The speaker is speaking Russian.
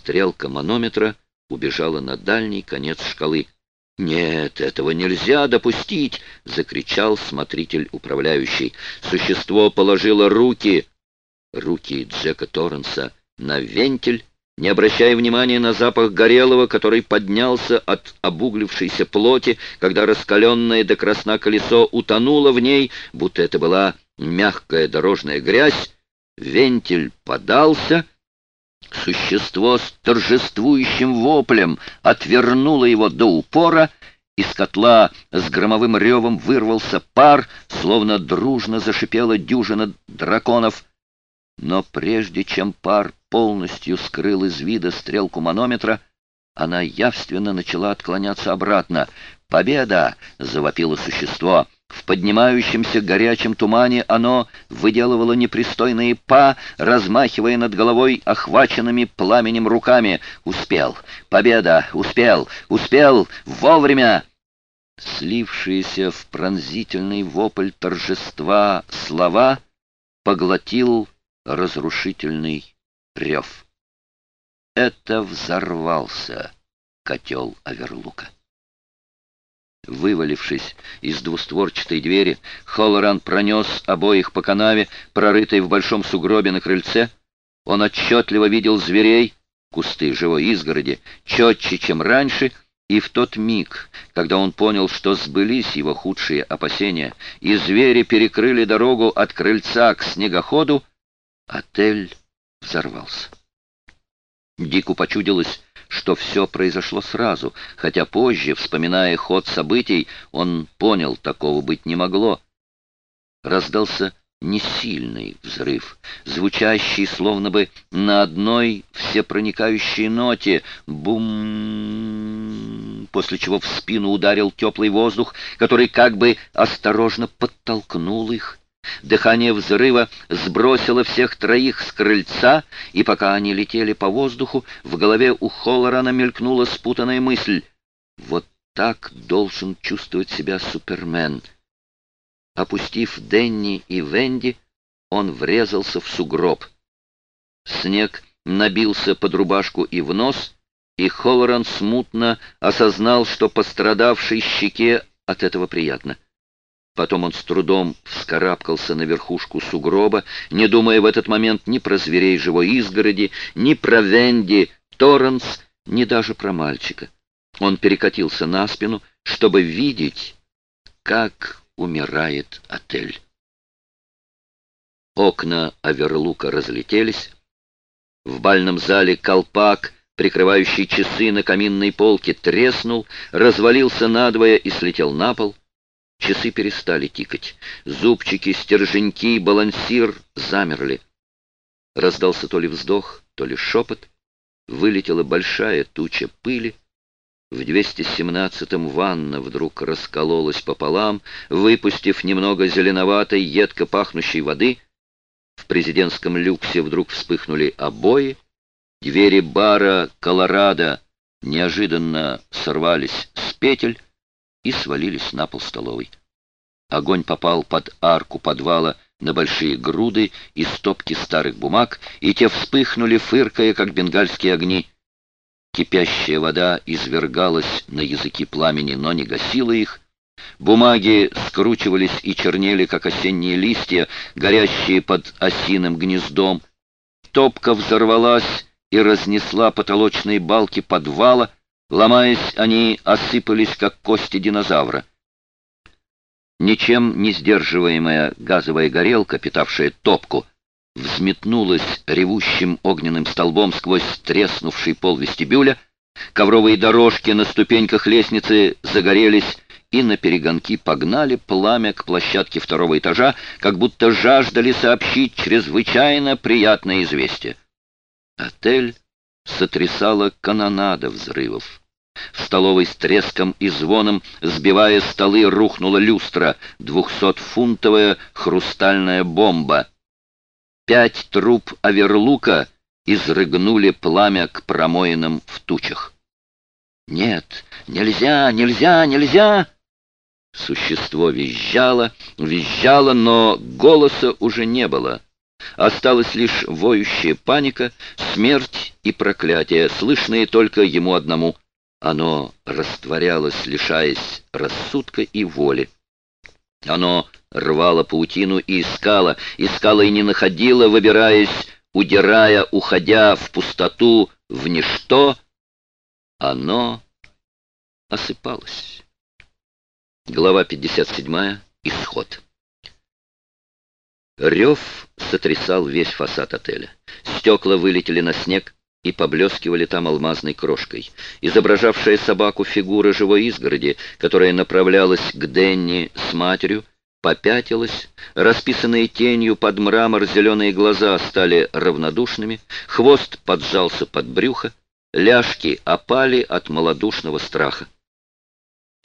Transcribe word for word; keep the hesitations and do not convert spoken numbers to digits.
Стрелка манометра убежала на дальний конец шкалы. «Нет, этого нельзя допустить!» — закричал смотритель-управляющий. Существо положило руки, руки Джека Торренса на вентиль, не обращая внимания на запах горелого, который поднялся от обуглившейся плоти, когда раскаленное до красна колесо утонуло в ней, будто это была мягкая дорожная грязь. Вентиль подался. Существо с торжествующим воплем отвернуло его до упора. Из котла с громовым ревом вырвался пар, словно дружно зашипела дюжина драконов. Но прежде чем пар полностью скрыл из вида стрелку манометра, она явственно начала отклоняться обратно. «Победа!» — завопило существо. В поднимающемся горячем тумане оно выделывало непристойные па, размахивая над головой охваченными пламенем руками. «Успел! Победа! Успел! Успел! Вовремя!» Слившиеся в пронзительный вопль торжества слова поглотил разрушительный рев. Это взорвался котел Аверлука. Вывалившись из двустворчатой двери, Холлоран пронес обоих по канаве, прорытой в большом сугробе на крыльце. Он отчетливо видел зверей, кусты живой изгороди, четче, чем раньше, и в тот миг, когда он понял, что сбылись его худшие опасения, и звери перекрыли дорогу от крыльца к снегоходу, отель взорвался. Дику почудилось, что все произошло сразу, хотя позже, вспоминая ход событий, он понял, такого быть не могло. Раздался несильный взрыв, звучащий словно бы на одной всепроникающей ноте «бум», после чего в спину ударил теплый воздух, который как бы осторожно подтолкнул их. Дыхание взрыва сбросило всех троих с крыльца, и пока они летели по воздуху, в голове у Холлорана мелькнула спутанная мысль. Вот так должен чувствовать себя Супермен. Опустив Денни и Венди, он врезался в сугроб. Снег набился под рубашку и в нос, и Холлоран смутно осознал, что пострадавшей щеке от этого приятно. Потом он с трудом вскарабкался на верхушку сугроба, не думая в этот момент ни про зверей живой изгороди, ни про Венди Торренс, ни даже про мальчика. Он перекатился на спину, чтобы видеть, как умирает отель. Окна Аверлука разлетелись. В бальном зале колпак, прикрывающий часы на каминной полке, треснул, развалился надвое и слетел на пол. Часы перестали тикать. Зубчики, стерженьки, балансир замерли. Раздался то ли вздох, то ли шепот. Вылетела большая туча пыли. В двести семнадцатом ванна вдруг раскололась пополам, выпустив немного зеленоватой, едко пахнущей воды. В президентском люксе вдруг вспыхнули обои. Двери бара «Колорадо» неожиданно сорвались с петель и свалились на пол столовой. Огонь попал под арку подвала на большие груды и стопки старых бумаг, и те вспыхнули, фыркая, как бенгальские огни. Кипящая вода извергалась на языки пламени, но не гасила их. Бумаги скручивались и чернели, как осенние листья, горящие под осиным гнездом. Топка взорвалась и разнесла потолочные балки подвала. Ломаясь, они осыпались, как кости динозавра. Ничем не сдерживаемая газовая горелка, питавшая топку, взметнулась ревущим огненным столбом сквозь треснувший пол вестибюля. Ковровые дорожки на ступеньках лестницы загорелись и наперегонки погнали пламя к площадке второго этажа, как будто жаждали сообщить чрезвычайно приятное известие. Отель сотрясала канонада взрывов. В столовой с треском и звоном, сбивая столы, рухнула люстра, двухсотфунтовая хрустальная бомба. Пять труб Аверлука изрыгнули пламя к промоинам в тучах. «Нет, нельзя, нельзя, нельзя!» Существо визжало, визжало, но голоса уже не было. Осталась лишь воющая паника, смерть и проклятие, слышные только ему одному. Оно растворялось, лишаясь рассудка и воли. Оно рвало паутину и искало, искало и не находило, выбираясь, удирая, уходя в пустоту, в ничто. Оно осыпалось. Глава пятьдесят седьмая. Исход. Рев сотрясал весь фасад отеля. Стекла вылетели на снег и поблескивали там алмазной крошкой. Изображавшая собаку фигура живой изгороди, которая направлялась к Денни с матерью, попятилась, расписанные тенью под мрамор зеленые глаза стали равнодушными, хвост поджался под брюхо, ляжки опали от малодушного страха.